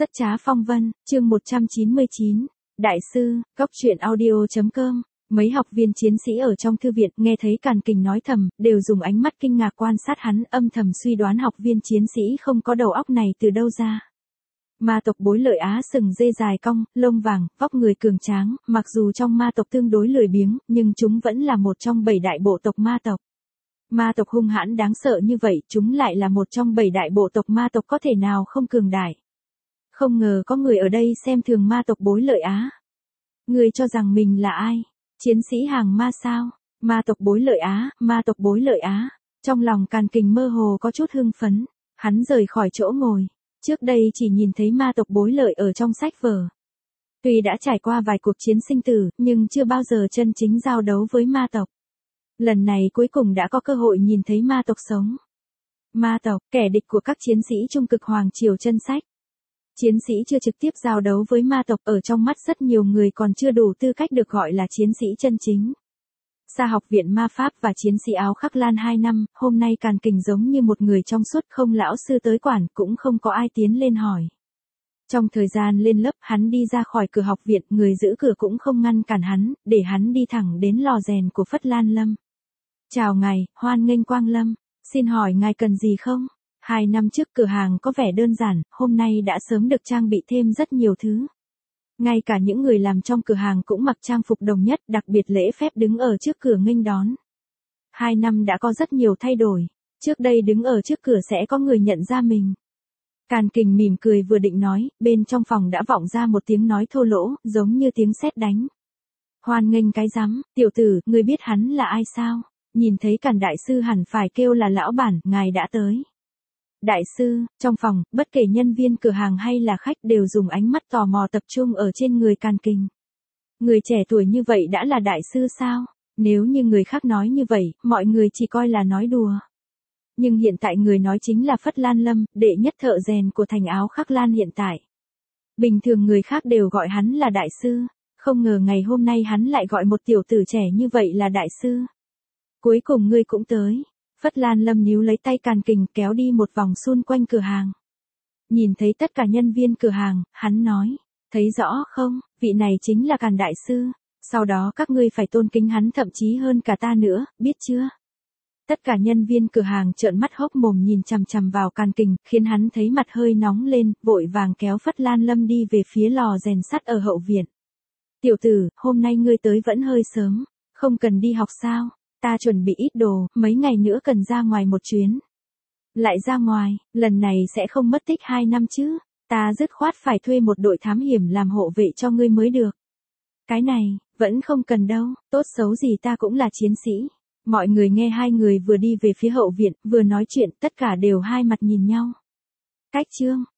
Rất trá phong vân, chương 199. Đại sư, Cóc truyện audio.com. Mấy học viên chiến sĩ ở trong thư viện nghe thấy Càn Kình nói thầm, đều dùng ánh mắt kinh ngạc quan sát hắn, âm thầm suy đoán học viên chiến sĩ không có đầu óc này từ đâu ra. Ma tộc Bối Lợi Á sừng dê dài cong, lông vàng, vóc người cường tráng, mặc dù trong ma tộc tương đối lười biếng, nhưng chúng vẫn là một trong 7 đại bộ tộc ma tộc. Ma tộc hung hãn đáng sợ như vậy, chúng lại là một trong 7 đại bộ tộc ma tộc, có thể nào không cường đại. Không ngờ có người ở đây xem thường ma tộc Bối Lợi Á. Người cho rằng mình là ai? Chiến sĩ hàng ma sao? Ma tộc Bối Lợi Á, ma tộc Bối Lợi Á. Trong lòng Càn Kình mơ hồ có chút hưng phấn, hắn rời khỏi chỗ ngồi. Trước đây chỉ nhìn thấy ma tộc Bối Lợi ở trong sách vở. Tuy đã trải qua vài cuộc chiến sinh tử, nhưng chưa bao giờ chân chính giao đấu với ma tộc. Lần này cuối cùng đã có cơ hội nhìn thấy ma tộc sống. Ma tộc, kẻ địch của các chiến sĩ Trung Cực Hoàng Triều chân sách. Chiến sĩ chưa trực tiếp giao đấu với ma tộc, ở trong mắt rất nhiều người còn chưa đủ tư cách được gọi là chiến sĩ chân chính. Xa học viện ma pháp và chiến sĩ áo khắc lan 2 năm, hôm nay Càn Kình giống như một người trong suốt, không lão sư tới quản, cũng không có ai tiến lên hỏi. Trong thời gian lên lớp, hắn đi ra khỏi cửa học viện, người giữ cửa cũng không ngăn cản hắn, để hắn đi thẳng đến lò rèn của Phất Lan Lâm. Chào ngài, hoan nghênh quang lâm, xin hỏi ngài cần gì không? 2 năm trước cửa hàng có vẻ đơn giản, hôm nay đã sớm được trang bị thêm rất nhiều thứ. Ngay cả những người làm trong cửa hàng cũng mặc trang phục đồng nhất, đặc biệt lễ phép đứng ở trước cửa nghênh đón. 2 năm đã có rất nhiều thay đổi, trước đây đứng ở trước cửa sẽ có người nhận ra mình. Càn Kình mỉm cười vừa định nói, bên trong phòng đã vọng ra một tiếng nói thô lỗ, giống như tiếng sét đánh. Hoan nghênh cái rắm, tiểu tử, ngươi biết hắn là ai sao? Nhìn thấy Càn đại sư hẳn phải kêu là lão bản, ngài đã tới. Đại sư, trong phòng, bất kể nhân viên cửa hàng hay là khách đều dùng ánh mắt tò mò tập trung ở trên người Càn Kình. Người trẻ tuổi như vậy đã là đại sư sao? Nếu như người khác nói như vậy, mọi người chỉ coi là nói đùa. Nhưng hiện tại người nói chính là Phất Lan Lâm, đệ nhất thợ rèn của thành áo khắc lan hiện tại. Bình thường người khác đều gọi hắn là đại sư, không ngờ ngày hôm nay hắn lại gọi một tiểu tử trẻ như vậy là đại sư. Cuối cùng ngươi cũng tới. Phất Lan Lâm níu lấy tay Càn Kình kéo đi một vòng xung quanh cửa hàng. Nhìn thấy tất cả nhân viên cửa hàng, hắn nói, thấy rõ không, vị này chính là Càn đại sư, sau đó các ngươi phải tôn kính hắn thậm chí hơn cả ta nữa, biết chưa? Tất cả nhân viên cửa hàng trợn mắt hốc mồm nhìn chằm chằm vào Càn Kình, khiến hắn thấy mặt hơi nóng lên, vội vàng kéo Phất Lan Lâm đi về phía lò rèn sắt ở hậu viện. Tiểu tử, hôm nay ngươi tới vẫn hơi sớm, không cần đi học sao? Ta chuẩn bị ít đồ, mấy ngày nữa cần ra ngoài một chuyến. Lại ra ngoài, lần này sẽ không mất tích 2 năm chứ, ta dứt khoát phải thuê một đội thám hiểm làm hộ vệ cho ngươi mới được. Cái này, vẫn không cần đâu, tốt xấu gì ta cũng là chiến sĩ. Mọi người nghe hai người vừa đi về phía hậu viện, vừa nói chuyện, tất cả đều hai mặt nhìn nhau. Cách chương,